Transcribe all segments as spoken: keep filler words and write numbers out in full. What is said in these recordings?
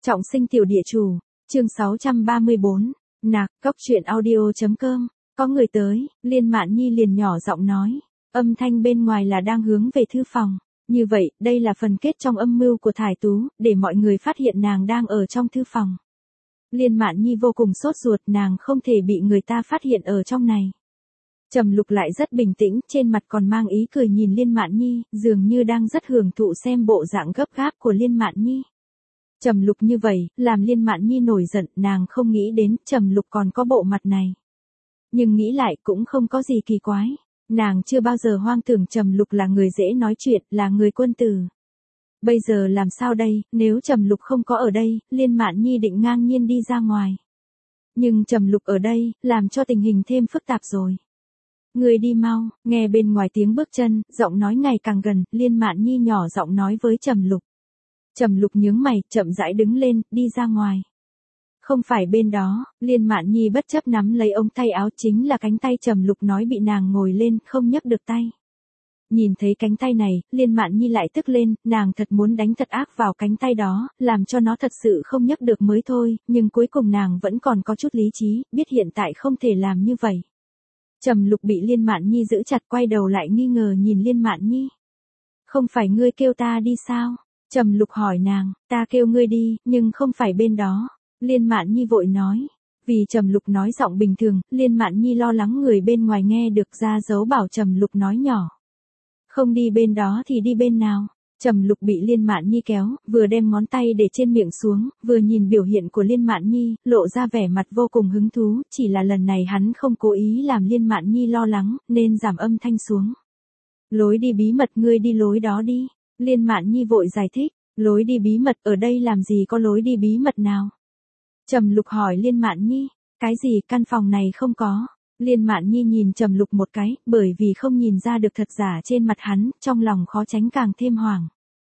Trọng sinh tiểu địa chủ, chương sáu trăm ba mươi bốn, nạc, cốc truyện audio.com, có người tới, Liên Mạn Nhi liền nhỏ giọng nói, âm thanh bên ngoài là đang hướng về thư phòng, như vậy, đây là phần kết trong âm mưu của Thải Tú, để mọi người phát hiện nàng đang ở trong thư phòng. Liên Mạn Nhi vô cùng sốt ruột, nàng không thể bị người ta phát hiện ở trong này. Trầm Lục lại rất bình tĩnh, trên mặt còn mang ý cười nhìn Liên Mạn Nhi, dường như đang rất hưởng thụ xem bộ dạng gấp gáp của Liên Mạn Nhi. Trầm Lục như vậy, làm Liên Mạn Nhi nổi giận, nàng không nghĩ đến Trầm Lục còn có bộ mặt này. Nhưng nghĩ lại cũng không có gì kỳ quái, nàng chưa bao giờ hoang tưởng Trầm Lục là người dễ nói chuyện, là người quân tử. Bây giờ làm sao đây, nếu Trầm Lục không có ở đây, Liên Mạn Nhi định ngang nhiên đi ra ngoài. Nhưng Trầm Lục ở đây, làm cho tình hình thêm phức tạp rồi. Người đi mau, nghe bên ngoài tiếng bước chân, giọng nói ngày càng gần, Liên Mạn Nhi nhỏ giọng nói với Trầm Lục. Trầm Lục nhướng mày, chậm rãi đứng lên, đi ra ngoài. Không phải bên đó, Liên Mạn Nhi bất chấp nắm lấy ống tay áo, chính là cánh tay Trầm Lục nói bị nàng ngồi lên, không nhấc được tay. Nhìn thấy cánh tay này, Liên Mạn Nhi lại tức lên, nàng thật muốn đánh thật ác vào cánh tay đó, làm cho nó thật sự không nhấc được mới thôi, nhưng cuối cùng nàng vẫn còn có chút lý trí, biết hiện tại không thể làm như vậy. Trầm Lục bị Liên Mạn Nhi giữ chặt, quay đầu lại nghi ngờ nhìn Liên Mạn Nhi. Không phải ngươi kêu ta đi sao? Trầm Lục hỏi nàng, ta kêu ngươi đi, nhưng không phải bên đó. Liên Mạn Nhi vội nói. Vì Trầm Lục nói giọng bình thường, Liên Mạn Nhi lo lắng người bên ngoài nghe được ra dấu bảo Trầm Lục nói nhỏ. Không đi bên đó thì đi bên nào? Trầm Lục bị Liên Mạn Nhi kéo, vừa đem ngón tay để trên miệng xuống, vừa nhìn biểu hiện của Liên Mạn Nhi, lộ ra vẻ mặt vô cùng hứng thú, chỉ là lần này hắn không cố ý làm Liên Mạn Nhi lo lắng, nên giảm âm thanh xuống. Lối đi bí mật, ngươi đi lối đó đi. Liên Mạn Nhi vội giải thích, lối đi bí mật, ở đây làm gì có lối đi bí mật nào? Trầm Lục hỏi Liên Mạn Nhi, cái gì, căn phòng này không có? Liên Mạn Nhi nhìn Trầm Lục một cái, bởi vì không nhìn ra được thật giả trên mặt hắn, trong lòng khó tránh càng thêm hoảng.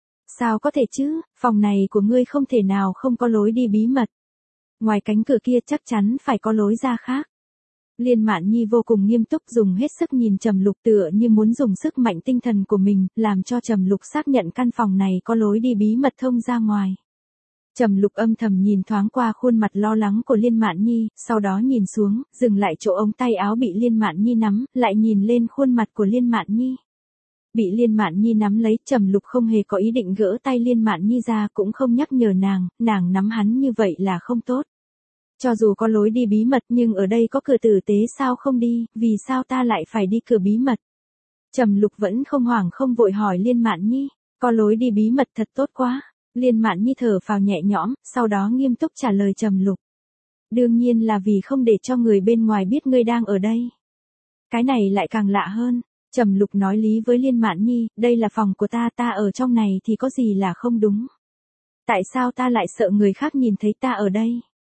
Sao có thể chứ, phòng này của ngươi không thể nào không có lối đi bí mật. Ngoài cánh cửa kia chắc chắn phải có lối ra khác. Liên Mạn Nhi vô cùng nghiêm túc, dùng hết sức nhìn Trầm Lục, tựa như muốn dùng sức mạnh tinh thần của mình, làm cho Trầm Lục xác nhận căn phòng này có lối đi bí mật thông ra ngoài. Trầm Lục âm thầm nhìn thoáng qua khuôn mặt lo lắng của Liên Mạn Nhi, sau đó nhìn xuống, dừng lại chỗ ống tay áo bị Liên Mạn Nhi nắm, lại nhìn lên khuôn mặt của Liên Mạn Nhi. Bị Liên Mạn Nhi nắm lấy, Trầm Lục không hề có ý định gỡ tay Liên Mạn Nhi ra, cũng không nhắc nhở nàng, nàng nắm hắn như vậy là không tốt. Cho dù có lối đi bí mật nhưng ở đây có cửa tử tế, sao không đi, vì sao ta lại phải đi cửa bí mật? Trầm Lục vẫn không hoảng không vội hỏi Liên Mạn Nhi, có lối đi bí mật thật tốt quá. Liên Mạn Nhi thở phào nhẹ nhõm, sau đó nghiêm túc trả lời Trầm Lục. Đương nhiên là vì không để cho người bên ngoài biết ngươi đang ở đây. Cái này lại càng lạ hơn. Trầm Lục nói lý với Liên Mạn Nhi, đây là phòng của ta, ta ở trong này thì có gì là không đúng. Tại sao ta lại sợ người khác nhìn thấy ta ở đây?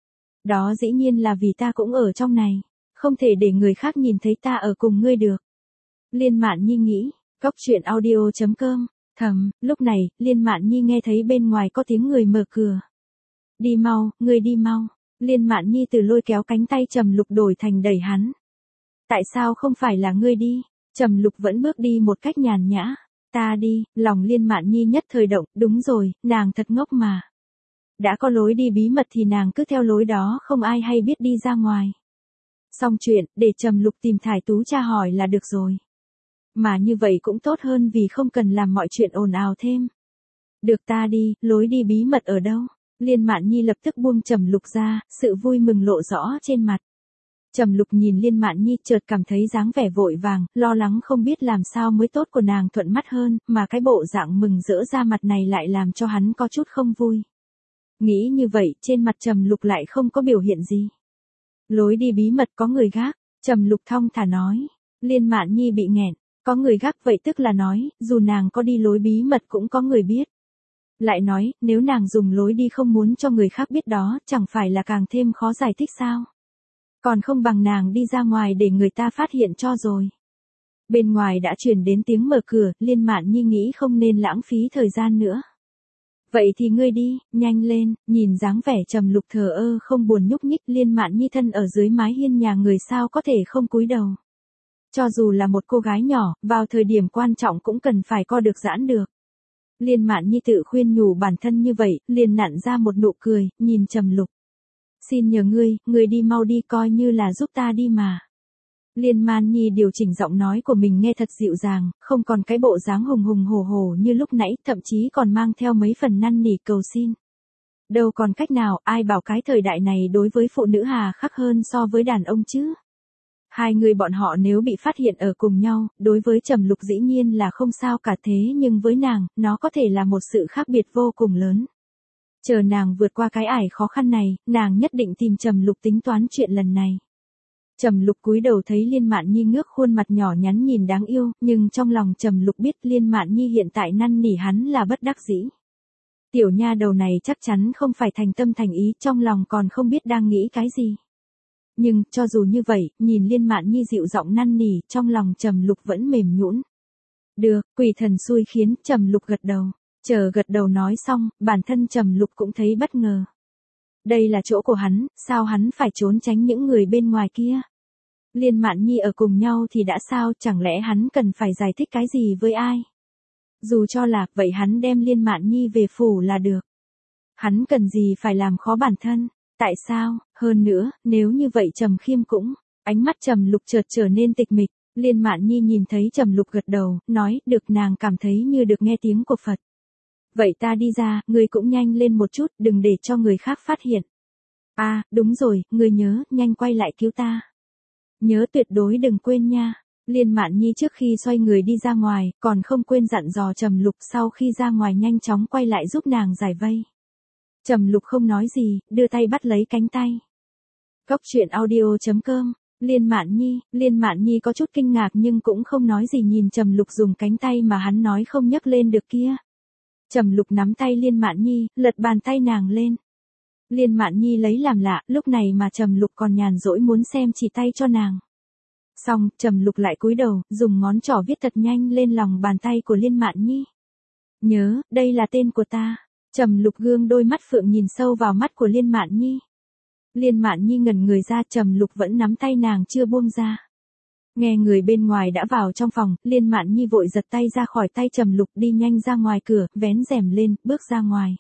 Đó dĩ nhiên là vì ta cũng ở trong này, không thể để người khác nhìn thấy ta ở cùng ngươi được. Liên Mạn Nhi nghĩ, cốc truyện audio.com, thầm, lúc này, Liên Mạn Nhi nghe thấy bên ngoài có tiếng người mở cửa. Đi mau, ngươi đi mau. Liên Mạn Nhi từ lôi kéo cánh tay Trầm Lục đổi thành đẩy hắn. Tại sao không phải là ngươi đi? Trầm Lục vẫn bước đi một cách nhàn nhã. Ta đi, lòng Liên Mạn Nhi nhất thời động, đúng rồi, nàng thật ngốc mà. Đã có lối đi bí mật thì nàng cứ theo lối đó, không ai hay biết đi ra ngoài. Xong chuyện, để Trầm Lục tìm Thải Tú tra hỏi là được rồi. Mà như vậy cũng tốt hơn vì không cần làm mọi chuyện ồn ào thêm. Được, ta đi, lối đi bí mật ở đâu? Liên Mạn Nhi lập tức buông Trầm Lục ra, sự vui mừng lộ rõ trên mặt. Trầm Lục nhìn Liên Mạn Nhi, chợt cảm thấy dáng vẻ vội vàng, lo lắng không biết làm sao mới tốt của nàng thuận mắt hơn, mà cái bộ dạng mừng rỡ ra mặt này lại làm cho hắn có chút không vui. Nghĩ như vậy, trên mặt Trầm Lục lại không có biểu hiện gì. Lối đi bí mật có người gác, Trầm Lục thong thả nói. Liên Mạn Nhi bị nghẹn, có người gác vậy tức là nói, dù nàng có đi lối bí mật cũng có người biết. Lại nói, nếu nàng dùng lối đi không muốn cho người khác biết đó, chẳng phải là càng thêm khó giải thích sao? Còn không bằng nàng đi ra ngoài để người ta phát hiện cho rồi. Bên ngoài đã truyền đến tiếng mở cửa, Liên Mạn Nhi nghĩ không nên lãng phí thời gian nữa. Vậy thì ngươi đi, nhanh lên, nhìn dáng vẻ Trầm Lục thờ ơ không buồn nhúc nhích, Liên Mạn Nhi thân ở dưới mái hiên nhà người sao có thể không cúi đầu. Cho dù là một cô gái nhỏ, vào thời điểm quan trọng cũng cần phải co được giãn được. Liên Mạn Nhi tự khuyên nhủ bản thân như vậy, liền nặn ra một nụ cười, nhìn Trầm Lục. Xin nhờ ngươi, ngươi đi mau đi, coi như là giúp ta đi mà. Liên Mạn Nhi điều chỉnh giọng nói của mình nghe thật dịu dàng, không còn cái bộ dáng hùng hùng hổ hổ như lúc nãy, thậm chí còn mang theo mấy phần năn nỉ cầu xin. Đâu còn cách nào, ai bảo cái thời đại này đối với phụ nữ hà khắc hơn so với đàn ông chứ. Hai người bọn họ nếu bị phát hiện ở cùng nhau, đối với Trầm Lục dĩ nhiên là không sao cả, thế nhưng với nàng, nó có thể là một sự khác biệt vô cùng lớn. Chờ nàng vượt qua cái ải khó khăn này, nàng nhất định tìm Trầm Lục tính toán chuyện lần này. Trầm Lục cúi đầu thấy Liên Mạn Nhi ngước khuôn mặt nhỏ nhắn nhìn đáng yêu, nhưng trong lòng Trầm Lục biết Liên Mạn Nhi hiện tại năn nỉ hắn là bất đắc dĩ. Tiểu nha đầu này chắc chắn không phải thành tâm thành ý, trong lòng còn không biết đang nghĩ cái gì. Nhưng, cho dù như vậy, nhìn Liên Mạn Nhi dịu giọng năn nỉ, trong lòng Trầm Lục vẫn mềm nhũn. Được, quỷ thần xui khiến, Trầm Lục gật đầu. Chờ gật đầu nói xong, bản thân Trầm Lục cũng thấy bất ngờ. Đây là chỗ của hắn, sao hắn phải trốn tránh những người bên ngoài kia? Liên Mạn Nhi ở cùng nhau thì đã sao, chẳng lẽ hắn cần phải giải thích cái gì với ai? Dù cho là, vậy hắn đem Liên Mạn Nhi về phủ là được. Hắn cần gì phải làm khó bản thân? Tại sao? Hơn nữa, nếu như vậy Trầm Khiêm cũng, ánh mắt Trầm Lục chợt trở nên tịch mịch. Liên Mạn Nhi nhìn thấy Trầm Lục gật đầu, nói, được, nàng cảm thấy như được nghe tiếng của Phật. Vậy ta đi ra, ngươi cũng nhanh lên một chút, đừng để cho người khác phát hiện. À, đúng rồi, ngươi nhớ, nhanh quay lại cứu ta. Nhớ tuyệt đối đừng quên nha. Liên Mạn Nhi trước khi xoay người đi ra ngoài, còn không quên dặn dò Trầm Lục sau khi ra ngoài nhanh chóng quay lại giúp nàng giải vây. Trầm Lục không nói gì, đưa tay bắt lấy cánh tay. Cốc truyện audio chấm com, Liên Mạn Nhi, Liên Mạn Nhi có chút kinh ngạc nhưng cũng không nói gì nhìn Trầm Lục dùng cánh tay mà hắn nói không nhấc lên được kia. Trầm Lục nắm tay Liên Mạn Nhi, lật bàn tay nàng lên. Liên Mạn Nhi lấy làm lạ, lúc này mà Trầm Lục còn nhàn rỗi muốn xem chỉ tay cho nàng. Xong, Trầm Lục lại cúi đầu, dùng ngón trỏ viết thật nhanh lên lòng bàn tay của Liên Mạn Nhi. Nhớ, đây là tên của ta. Trầm Lục gương đôi mắt phượng nhìn sâu vào mắt của Liên Mạn Nhi. Liên Mạn Nhi ngẩn người ra, Trầm Lục vẫn nắm tay nàng chưa buông ra. Nghe người bên ngoài đã vào trong phòng, Liên Mạn Nhi vội giật tay ra khỏi tay Trầm Lục, đi nhanh ra ngoài cửa, vén rèm lên, bước ra ngoài.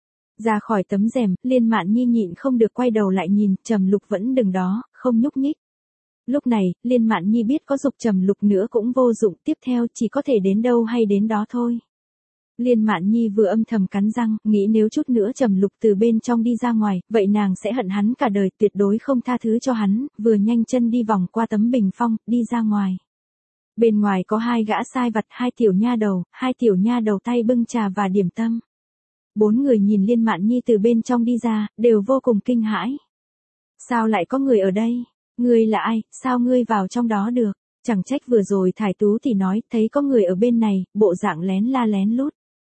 Ra khỏi tấm rèm, Liên Mạn Nhi nhịn không được quay đầu lại nhìn, Trầm Lục vẫn đứng đó, không nhúc nhích. Lúc này, Liên Mạn Nhi biết có giục Trầm Lục nữa cũng vô dụng, tiếp theo chỉ có thể đến đâu hay đến đó thôi. Liên Mạn Nhi vừa âm thầm cắn răng, nghĩ nếu chút nữa Trầm Lục từ bên trong đi ra ngoài, vậy nàng sẽ hận hắn cả đời, tuyệt đối không tha thứ cho hắn, vừa nhanh chân đi vòng qua tấm bình phong, đi ra ngoài. Bên ngoài có hai gã sai vặt, hai tiểu nha đầu, hai tiểu nha đầu tay bưng trà và điểm tâm. Bốn người nhìn Liên Mạn Nhi từ bên trong đi ra, đều vô cùng kinh hãi. Sao lại có người ở đây? Ngươi là ai, sao ngươi vào trong đó được? Chẳng trách vừa rồi Thải Tú thì nói, thấy có người ở bên này, bộ dạng lén la lén lút.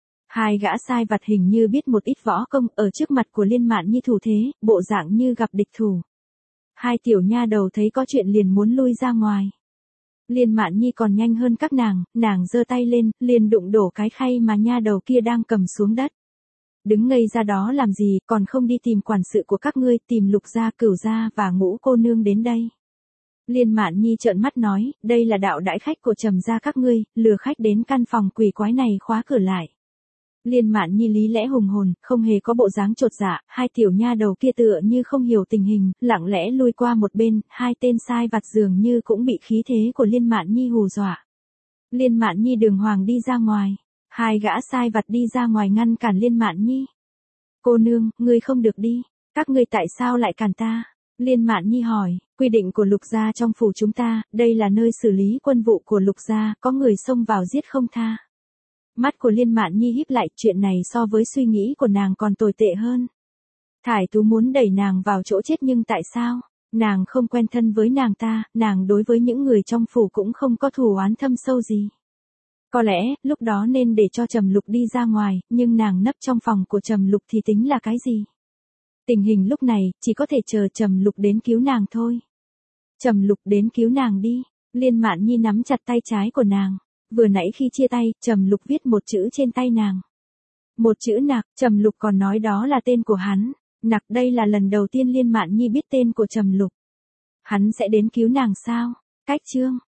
Hai gã sai vặt hình như biết một ít võ công, ở trước mặt của Liên Mạn Nhi thủ thế, bộ dạng như gặp địch thủ. Hai tiểu nha đầu thấy có chuyện liền muốn lui ra ngoài. Liên Mạn Nhi còn nhanh hơn các nàng, nàng giơ tay lên, liền đụng đổ cái khay mà nha đầu kia đang cầm xuống đất. Đứng ngây ra đó làm gì, còn không đi tìm quản sự của các ngươi, tìm Lục gia, Cửu gia và Ngũ cô nương đến đây. Liên Mạn Nhi trợn mắt nói, đây là đạo đãi khách của Trầm gia các ngươi, lừa khách đến căn phòng quỷ quái này khóa cửa lại. Liên Mạn Nhi lý lẽ hùng hồn, không hề có bộ dáng chột dạ, hai tiểu nha đầu kia tựa như không hiểu tình hình, lặng lẽ lui qua một bên, hai tên sai vặt dường như cũng bị khí thế của Liên Mạn Nhi hù dọa. Liên Mạn Nhi đường hoàng đi ra ngoài, hai gã sai vặt đi ra ngoài ngăn cản Liên Mạn Nhi. Cô nương, ngươi không được đi, các ngươi tại sao lại cản ta? Liên Mạn Nhi hỏi, quy định của Lục gia trong phủ chúng ta, đây là nơi xử lý quân vụ của Lục gia, có người xông vào giết không tha. Mắt của Liên Mạn Nhi híp lại, chuyện này so với suy nghĩ của nàng còn tồi tệ hơn. Thải Tú muốn đẩy nàng vào chỗ chết nhưng tại sao? Nàng không quen thân với nàng ta, nàng đối với những người trong phủ cũng không có thù oán thâm sâu gì. Có lẽ, lúc đó nên để cho Trầm Lục đi ra ngoài, nhưng nàng nấp trong phòng của Trầm Lục thì tính là cái gì? Tình hình lúc này, chỉ có thể chờ Trầm Lục đến cứu nàng thôi. Trầm Lục đến cứu nàng đi. Liên Mạn Nhi nắm chặt tay trái của nàng. Vừa nãy khi chia tay, Trầm Lục viết một chữ trên tay nàng. Một chữ Nặc, Trầm Lục còn nói đó là tên của hắn. Nặc, đây là lần đầu tiên Liên Mạn Nhi biết tên của Trầm Lục. Hắn sẽ đến cứu nàng sao? Cách chương